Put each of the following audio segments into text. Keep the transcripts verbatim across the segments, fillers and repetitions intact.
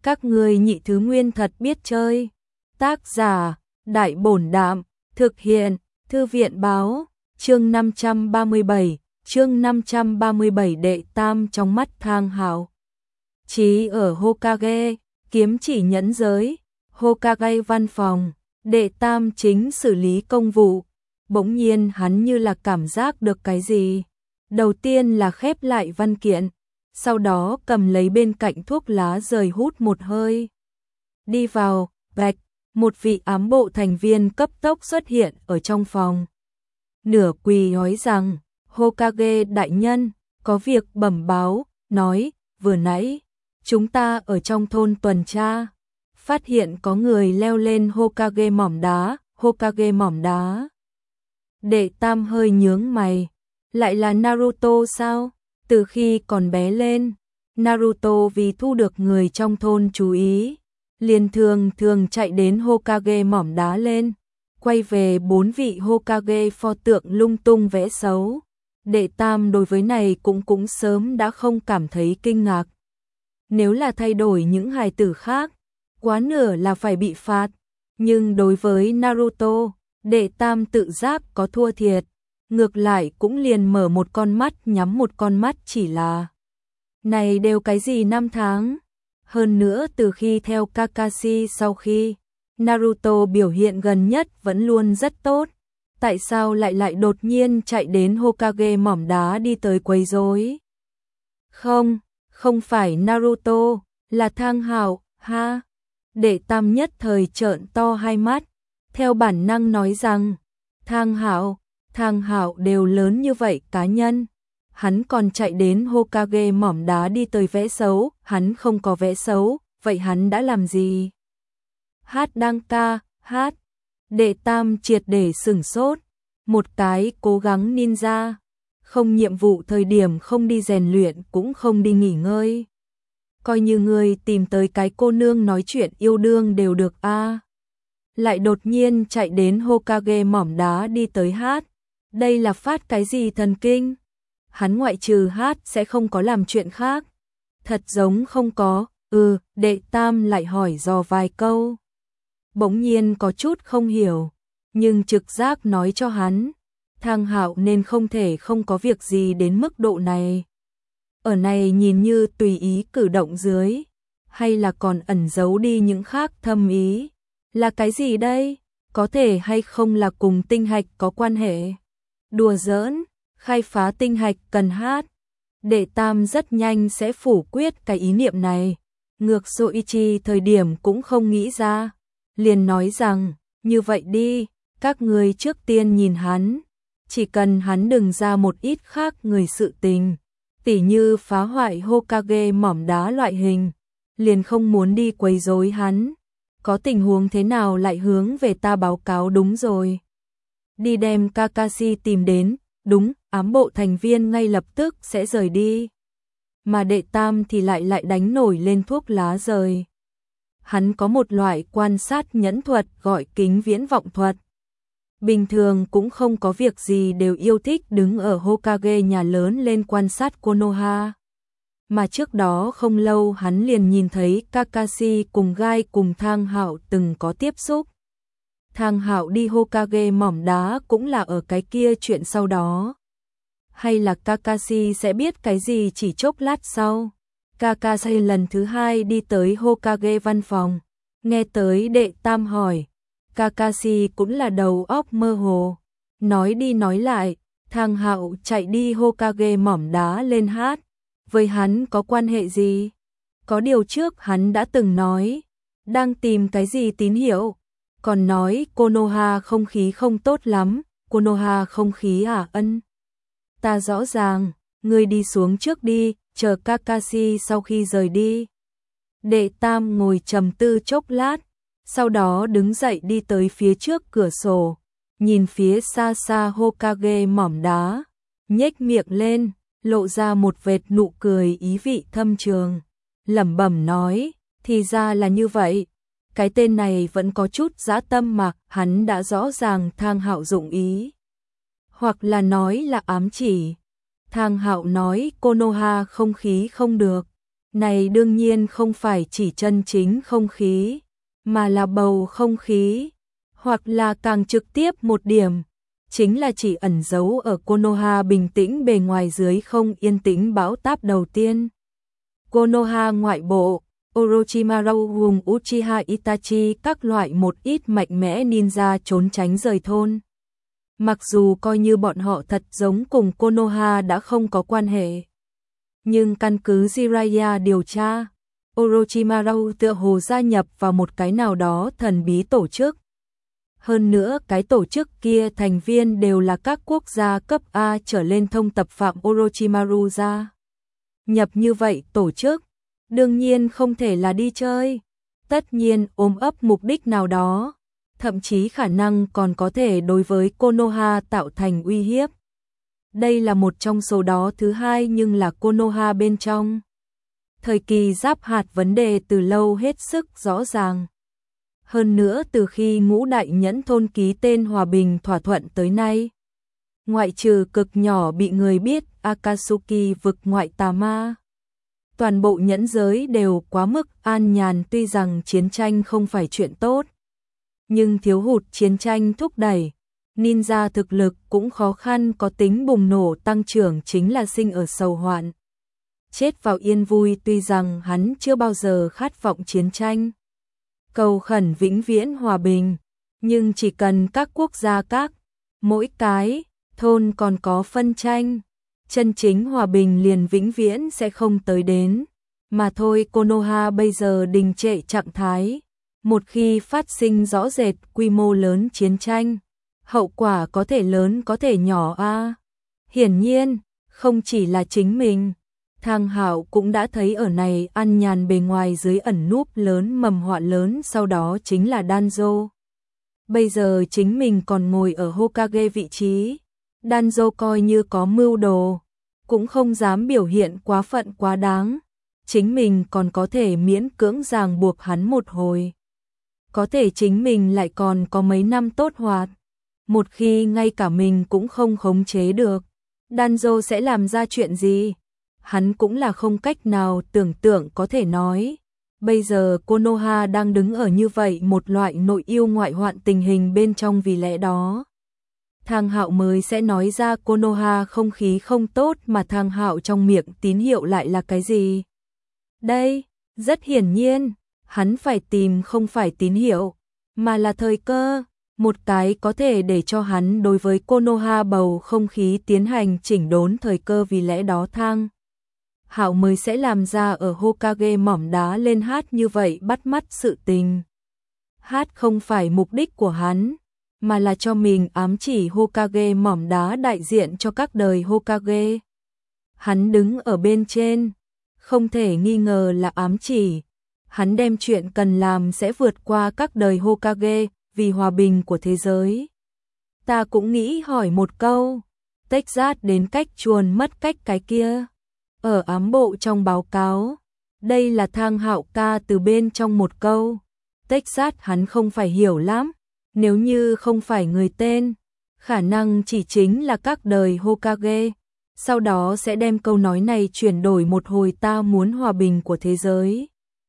Các ngươi nhị thứ nguyên thật biết chơi. Tác giả, Đại Bổn Đạm, thực hiện, Thư viện Báo, chương năm trăm ba mươi bảy, chương năm trăm ba mươi bảy đệ tam trong mắt Thang Hạo. Chí ở Hokage, kiếm chỉ nhẫn giới, Hokage văn phòng, đệ tam chính xử lý công vụ. Bỗng nhiên hắn như là cảm giác được cái gì. Đầu tiên là khép lại văn kiện, sau đó cầm lấy bên cạnh thuốc lá rời hút một hơi. Đi vào, bạch, một vị ám bộ thành viên cấp tốc xuất hiện ở trong phòng. Nửa quỳ nói rằng, Hokage đại nhân, có việc bẩm báo, nói, vừa nãy, chúng ta ở trong thôn tuần tra, phát hiện có người leo lên Hokage mỏm đá, Hokage mỏm đá. Đệ tam hơi nhướng mày, lại là Naruto sao? Từ khi còn bé lên, Naruto vì thu được người trong thôn chú ý, liền thường thường chạy đến Hokage mỏm đá lên, quay về bốn vị Hokage pho tượng lung tung vẽ xấu. Đệ tam đối với này cũng cũng sớm đã không cảm thấy kinh ngạc. Nếu là thay đổi những hài tử khác, quá nửa là phải bị phạt, nhưng đối với Naruto, đệ tam tự giác có thua thiệt, ngược lại cũng liền mở một con mắt nhắm một con mắt, chỉ là này đều cái gì năm tháng. Hơn nữa từ khi theo Kakashi sau khi Naruto biểu hiện gần nhất vẫn luôn rất tốt, tại sao lại lại đột nhiên chạy đến Hokage mỏm đá đi tới quấy rối? Không, không phải Naruto, là Thang Hạo, ha. Đệ tam nhất thời trợn to hai mắt, theo bản năng nói rằng, Thang Hạo, Thang Hạo đều lớn như vậy cá nhân, hắn còn chạy đến Hokage mỏm đá đi tới vẽ xấu, hắn không có vẽ xấu, vậy hắn đã làm gì? Hát đang ca, hát. Đệ tam triệt để sửng sốt, một cái cố gắng ninja, không nhiệm vụ thời điểm không đi rèn luyện cũng không đi nghỉ ngơi. Coi như người tìm tới cái cô nương nói chuyện yêu đương đều được a. À. Lại đột nhiên chạy đến Hokage mỏm đá đi tới hát. Đây là phát cái gì thần kinh? Hắn ngoại trừ hát sẽ không có làm chuyện khác. Thật giống không có, ừ, đệ tam lại hỏi dò vài câu. Bỗng nhiên có chút không hiểu, nhưng trực giác nói cho hắn, Thang Hạo nên không thể không có việc gì đến mức độ này. Ở này nhìn như tùy ý cử động dưới, hay là còn ẩn giấu đi những khác thâm ý? Là cái gì đây? Có thể hay không là cùng tinh hạch có quan hệ? Đùa giỡn, khai phá tinh hạch cần hát. Đệ tam rất nhanh sẽ phủ quyết cái ý niệm này. Ngược Soichi thời điểm cũng không nghĩ ra. Liền nói rằng, như vậy đi, các người trước tiên nhìn hắn. Chỉ cần hắn đừng ra một ít khác người sự tình, tỉ như phá hoại Hokage mỏm đá loại hình, liền không muốn đi quấy rối hắn. Có tình huống thế nào lại hướng về ta báo cáo, đúng rồi. Đi đem Kakashi tìm đến, đúng, ám bộ thành viên ngay lập tức sẽ rời đi. Mà đệ tam thì lại lại đánh nổi lên thuốc lá rời. Hắn có một loại quan sát nhẫn thuật gọi kính viễn vọng thuật. Bình thường cũng không có việc gì đều yêu thích đứng ở Hokage nhà lớn lên quan sát Konoha. Mà trước đó không lâu hắn liền nhìn thấy Kakashi cùng Gai cùng Thang Hạo từng có tiếp xúc. Thang Hạo đi Hokage mỏm đá cũng là ở cái kia chuyện sau đó. Hay là Kakashi sẽ biết cái gì chỉ chốc lát sau. Kakashi lần thứ hai đi tới Hokage văn phòng, nghe tới đệ tam hỏi. Kakashi cũng là đầu óc mơ hồ, nói đi nói lại, Thang Hạo chạy đi Hokage mỏm đá lên hát, với hắn có quan hệ gì? Có điều trước hắn đã từng nói, đang tìm cái gì tín hiệu, còn nói Konoha không khí không tốt lắm, Konoha không khí à? Ân. Ta rõ ràng, ngươi đi xuống trước đi, chờ Kakashi sau khi rời đi. Đệ tam ngồi trầm tư chốc lát, sau đó đứng dậy đi tới phía trước cửa sổ, nhìn phía xa xa Hokage mỏm đá, nhếch miệng lên, lộ ra một vệt nụ cười ý vị thâm trường, lẩm bẩm nói, thì ra là như vậy. Cái tên này vẫn có chút dã tâm mà, hắn đã rõ ràng Thang Hạo dụng ý. Hoặc là nói là ám chỉ. Thang Hạo nói Konoha không khí không được, Này đương nhiên không phải chỉ chân chính không khí, mà là bầu không khí, hoặc là càng trực tiếp một điểm, chính là chỉ ẩn giấu ở Konoha bình tĩnh bề ngoài dưới không yên tĩnh bão táp đầu tiên. Konoha ngoại bộ, Orochimaru vùng Uchiha Itachi các loại một ít mạnh mẽ ninja trốn tránh rời thôn. Mặc dù coi như bọn họ thật giống cùng Konoha đã không có quan hệ, nhưng căn cứ Jiraiya điều tra, Orochimaru tựa hồ gia nhập vào một cái nào đó thần bí tổ chức. Hơn nữa cái tổ chức kia thành viên đều là các quốc gia cấp A trở lên thông tập phạm Orochimaru gia nhập như vậy tổ chức, đương nhiên không thể là đi chơi, tất nhiên ôm ấp mục đích nào đó, thậm chí khả năng còn có thể đối với Konoha tạo thành uy hiếp. Đây là một trong số đó. Thứ hai nhưng là Konoha bên trong thời kỳ giáp hạt vấn đề từ lâu hết sức rõ ràng. Hơn nữa từ khi ngũ đại nhẫn thôn ký tên hòa bình thỏa thuận tới nay, ngoại trừ cực nhỏ bị người biết Akatsuki vực ngoại tà ma, toàn bộ nhẫn giới đều quá mức an nhàn. Tuy rằng chiến tranh không phải chuyện tốt, nhưng thiếu hụt chiến tranh thúc đẩy, ninja thực lực cũng khó khăn có tính bùng nổ tăng trưởng chính là sinh ở sầu hoạn, chết vào yên vui. Tuy rằng hắn chưa bao giờ khát vọng chiến tranh, cầu khẩn vĩnh viễn hòa bình, nhưng chỉ cần các quốc gia các, mỗi cái, thôn còn có phân tranh, chân chính hòa bình liền vĩnh viễn sẽ không tới đến. Mà thôi Konoha bây giờ đình trệ trạng thái, một khi phát sinh rõ rệt quy mô lớn chiến tranh, hậu quả có thể lớn có thể nhỏ a. À. Hiển nhiên, không chỉ là chính mình, Thang Hạo cũng đã thấy ở này ăn nhàn bề ngoài dưới ẩn núp lớn mầm họa lớn, sau đó chính là Danzo. Bây giờ chính mình còn ngồi ở Hokage vị trí, Danzo coi như có mưu đồ, cũng không dám biểu hiện quá phận quá đáng, chính mình còn có thể miễn cưỡng ràng buộc hắn một hồi. Có thể chính mình lại còn có mấy năm tốt hoạt, một khi ngay cả mình cũng không khống chế được, Danzo sẽ làm ra chuyện gì? Hắn cũng là không cách nào tưởng tượng có thể nói. Bây giờ Konoha đang đứng ở như vậy một loại nội yêu ngoại hoạn tình hình bên trong, vì lẽ đó Thang Hạo mới sẽ nói ra Konoha không khí không tốt, mà Thang Hạo trong miệng tín hiệu lại là cái gì? Đây, rất hiển nhiên, hắn phải tìm không phải tín hiệu, mà là thời cơ, một cái có thể để cho hắn đối với Konoha bầu không khí tiến hành chỉnh đốn thời cơ. Vì lẽ đó Thang Hạo mới sẽ làm ra ở Hokage mỏm đá lên hát như vậy bắt mắt sự tình. Hát không phải mục đích của hắn, mà là cho mình ám chỉ Hokage mỏm đá đại diện cho các đời Hokage. Hắn đứng ở bên trên, không thể nghi ngờ là ám chỉ. Hắn đem chuyện cần làm sẽ vượt qua các đời Hokage vì hòa bình của thế giới. Ta cũng nghĩ hỏi một câu, Texas đến cách chuồn mất cách cái kia. Ở ám bộ trong báo cáo, đây là Thang Hạo ca từ bên trong một câu. Texas hắn không phải hiểu lắm, nếu như không phải người tên, khả năng chỉ chính là các đời Hokage. Sau đó sẽ đem câu nói này chuyển đổi một hồi, ta muốn hòa bình của thế giới.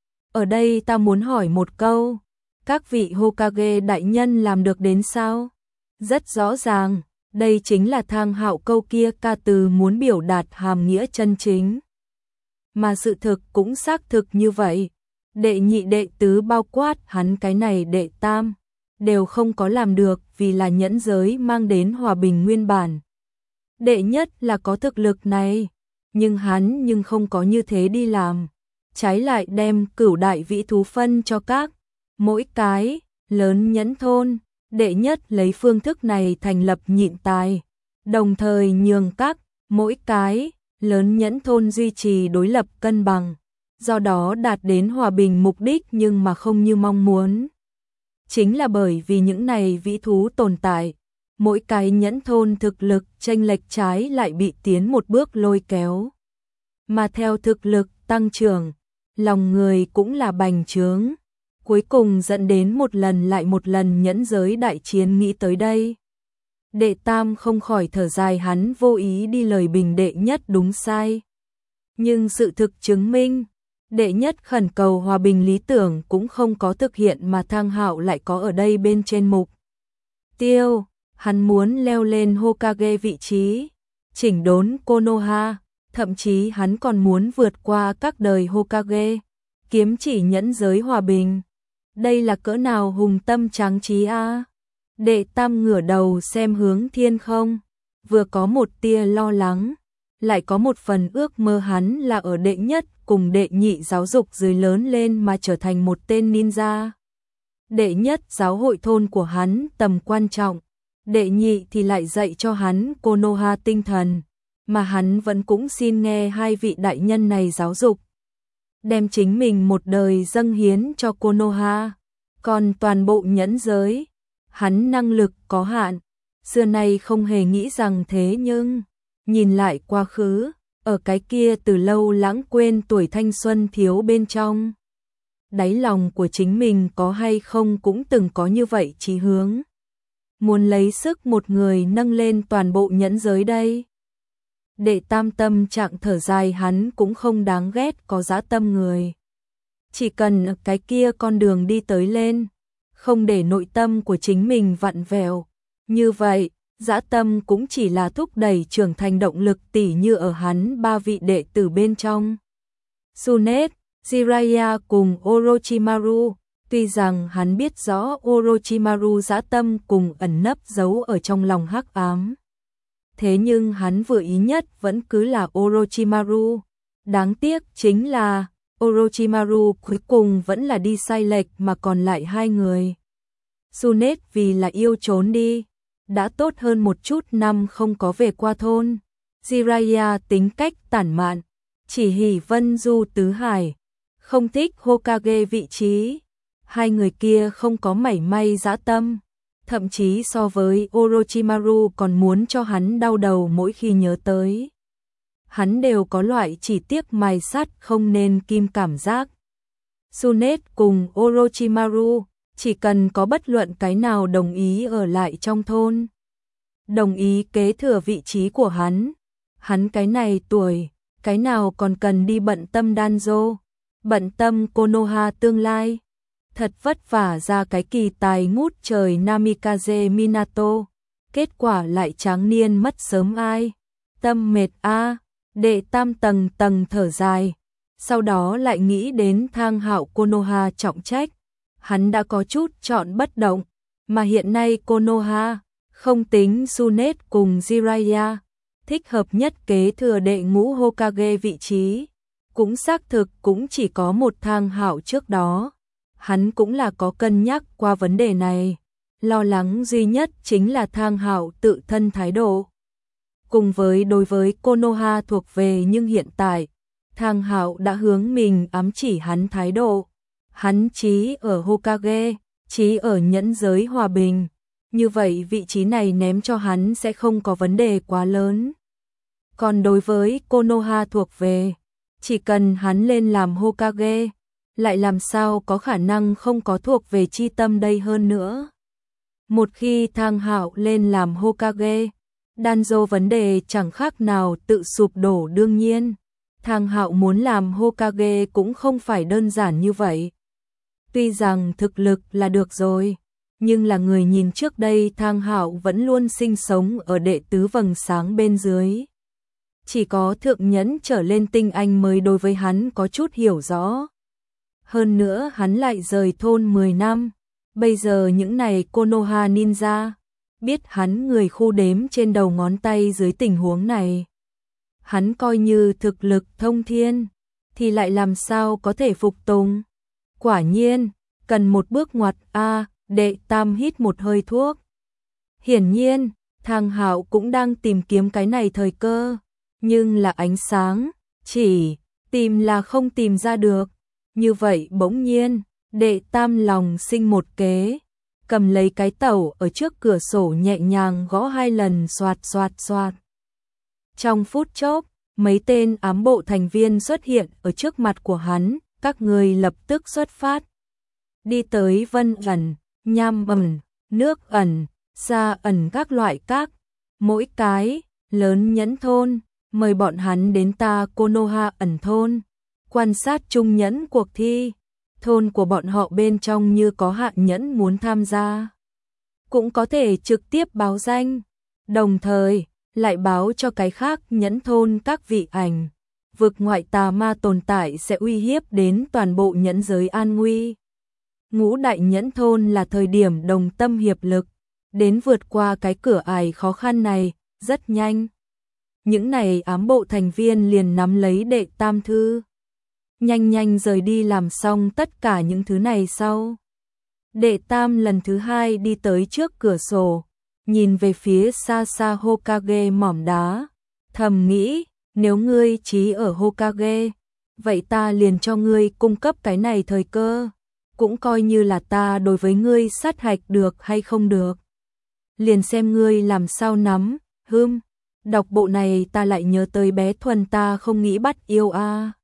Ở đây ta muốn hỏi một câu, các vị Hokage đại nhân làm được đến sao? Rất rõ ràng, đây chính là Thang Hạo câu kia ca từ muốn biểu đạt hàm nghĩa chân chính. Mà sự thực cũng xác thực như vậy. Đệ nhị đệ tứ bao quát hắn cái này đệ tam, đều không có làm được vì là nhẫn giới mang đến hòa bình nguyên bản. Đệ nhất là có thực lực này, nhưng hắn nhưng không có như thế đi làm. Trái lại đem cửu đại vĩ thú phân cho các, mỗi cái, lớn nhẫn thôn. Đệ nhất lấy phương thức này thành lập nhịn tài, đồng thời nhường các, mỗi cái, lớn nhẫn thôn duy trì đối lập cân bằng, do đó đạt đến hòa bình mục đích, nhưng mà không như mong muốn. Chính là bởi vì những này vĩ thú tồn tại, mỗi cái nhẫn thôn thực lực chênh lệch trái lại bị tiến một bước lôi kéo. Mà theo thực lực tăng trưởng, lòng người cũng là bành trướng. Cuối cùng dẫn đến một lần lại một lần nhẫn giới đại chiến. Nghĩ tới đây, đệ tam không khỏi thở dài, hắn vô ý đi lời bình đệ nhất đúng sai. Nhưng sự thực chứng minh, Đệ nhất khẩn cầu hòa bình lý tưởng cũng không có thực hiện mà Thang Hạo lại có ở đây bên trên mục tiêu, hắn muốn leo lên Hokage vị trí, chỉnh đốn Konoha, thậm chí hắn còn muốn vượt qua các đời Hokage, kiếm chỉ nhẫn giới hòa bình. Đây là cỡ nào hùng tâm tráng trí a? Đệ Tam ngửa đầu xem hướng thiên không, vừa có một tia lo lắng, lại có một phần ước mơ hắn là ở đệ nhất cùng đệ nhị giáo dục dưới lớn lên mà trở thành một tên ninja. Đệ nhất giáo hội thôn của hắn tầm quan trọng, đệ nhị thì lại dạy cho hắn Konoha tinh thần, mà hắn vẫn cũng xin nghe hai vị đại nhân này giáo dục, đem chính mình một đời dâng hiến cho Konoha. Còn toàn bộ nhẫn giới, hắn năng lực có hạn, xưa nay không hề nghĩ rằng thế, nhưng nhìn lại quá khứ, ở cái kia từ lâu lãng quên tuổi thanh xuân thiếu bên trong, đáy lòng của chính mình có hay không cũng từng có như vậy chí hướng, muốn lấy sức một người nâng lên toàn bộ nhẫn giới đây. Đệ Tam tâm trạng thở dài, hắn cũng không đáng ghét có dã tâm người, chỉ cần cái kia con đường đi tới lên, không để nội tâm của chính mình vặn vẹo, như vậy dã tâm cũng chỉ là thúc đẩy trưởng thành động lực, tỉ như ở hắn ba vị đệ tử bên trong, Tsunade, Jiraiya cùng Orochimaru. Tuy rằng hắn biết rõ Orochimaru dã tâm cùng ẩn nấp giấu ở trong lòng hắc ám, thế nhưng hắn vừa ý nhất vẫn cứ là Orochimaru. Đáng tiếc chính là Orochimaru cuối cùng vẫn là đi sai lệch, mà còn lại hai người. Tsunade vì là yêu trốn đi, đã tốt hơn một chút năm không có về qua thôn. Jiraiya tính cách tản mạn, chỉ hỉ vân du tứ hải, không thích Hokage vị trí. Hai người kia không có mảy may dã tâm, thậm chí so với Orochimaru còn muốn cho hắn đau đầu mỗi khi nhớ tới. Hắn đều có loại chỉ tiếc mài sắt không nên kim cảm giác. Tsunade cùng Orochimaru, chỉ cần có bất luận cái nào đồng ý ở lại trong thôn, đồng ý kế thừa vị trí của hắn, hắn cái này tuổi, cái nào còn cần đi bận tâm Danzo, bận tâm Konoha tương lai. Thật vất vả ra cái kỳ tài ngút trời Namikaze Minato, kết quả lại tráng niên mất sớm ai. Tâm mệt a. Đệ Tam tầng tầng thở dài, sau đó lại nghĩ đến Thang Hạo Konoha trọng trách, hắn đã có chút chọn bất động, mà hiện nay Konoha, không tính Tsunade cùng Jiraiya, thích hợp nhất kế thừa đệ ngũ Hokage vị trí, cũng xác thực cũng chỉ có một Thang Hạo. Trước đó hắn cũng là có cân nhắc qua vấn đề này, lo lắng duy nhất chính là Thang Hạo tự thân thái độ. Cùng với đối với Konoha thuộc về, nhưng hiện tại, Thang Hạo đã hướng mình ám chỉ hắn thái độ. Hắn chí ở Hokage, chí ở nhẫn giới hòa bình, như vậy vị trí này ném cho hắn sẽ không có vấn đề quá lớn. Còn đối với Konoha thuộc về, chỉ cần hắn lên làm Hokage, lại làm sao có khả năng không có thuộc về chi tâm đây. Hơn nữa, một khi Thang Hạo lên làm Hokage, Danzo vấn đề chẳng khác nào tự sụp đổ. Đương nhiên, Thang Hạo muốn làm Hokage cũng không phải đơn giản như vậy. Tuy rằng thực lực là được rồi, nhưng là người nhìn trước đây Thang Hạo vẫn luôn sinh sống ở đệ tứ vầng sáng bên dưới. Chỉ có thượng nhẫn trở lên tinh anh mới đối với hắn có chút hiểu rõ. Hơn nữa hắn lại rời thôn mười năm, bây giờ những này Konoha ninja, biết hắn người khu đếm trên đầu ngón tay. Dưới tình huống này, hắn coi như thực lực thông thiên, thì lại làm sao có thể phục tùng. Quả nhiên, cần một bước ngoặt a. Đệ Tam hít một hơi thuốc. Hiển nhiên, Thang Hạo cũng đang tìm kiếm cái này thời cơ, nhưng là ánh sáng, chỉ tìm là không tìm ra được. Như vậy bỗng nhiên, Đệ Tam lòng sinh một kế, cầm lấy cái tẩu ở trước cửa sổ nhẹ nhàng gõ hai lần, xoạt xoạt xoạt. Trong phút chốc, mấy tên ám bộ thành viên xuất hiện ở trước mặt của hắn, các người lập tức xuất phát. Đi tới Vân ẩn, Nham ẩn, Nước ẩn, Sa ẩn các loại các, mỗi cái, lớn nhẫn thôn, mời bọn hắn đến ta Konoha ẩn thôn. Quan sát trung nhẫn cuộc thi, thôn của bọn họ bên trong như có hạng nhẫn muốn tham gia, cũng có thể trực tiếp báo danh, đồng thời lại báo cho cái khác nhẫn thôn các vị ảnh. Vực ngoại tà ma tồn tại sẽ uy hiếp đến toàn bộ nhẫn giới an nguy. Ngũ đại nhẫn thôn là thời điểm đồng tâm hiệp lực, đến vượt qua cái cửa ải khó khăn này, rất nhanh. Những này ám bộ thành viên liền nắm lấy đệ tam thư. Nhanh nhanh rời đi làm xong tất cả những thứ này sau. Đệ tam lần thứ hai đi tới trước cửa sổ, nhìn về phía xa xa Hokage mỏm đá, thầm nghĩ, nếu ngươi chí ở Hokage, vậy ta liền cho ngươi cung cấp cái này thời cơ, cũng coi như là ta đối với ngươi sát hạch được hay không được. Liền xem ngươi làm sao nắm, hưm, đọc bộ này ta lại nhớ tới bé Thuần ta không nghĩ bắt yêu a.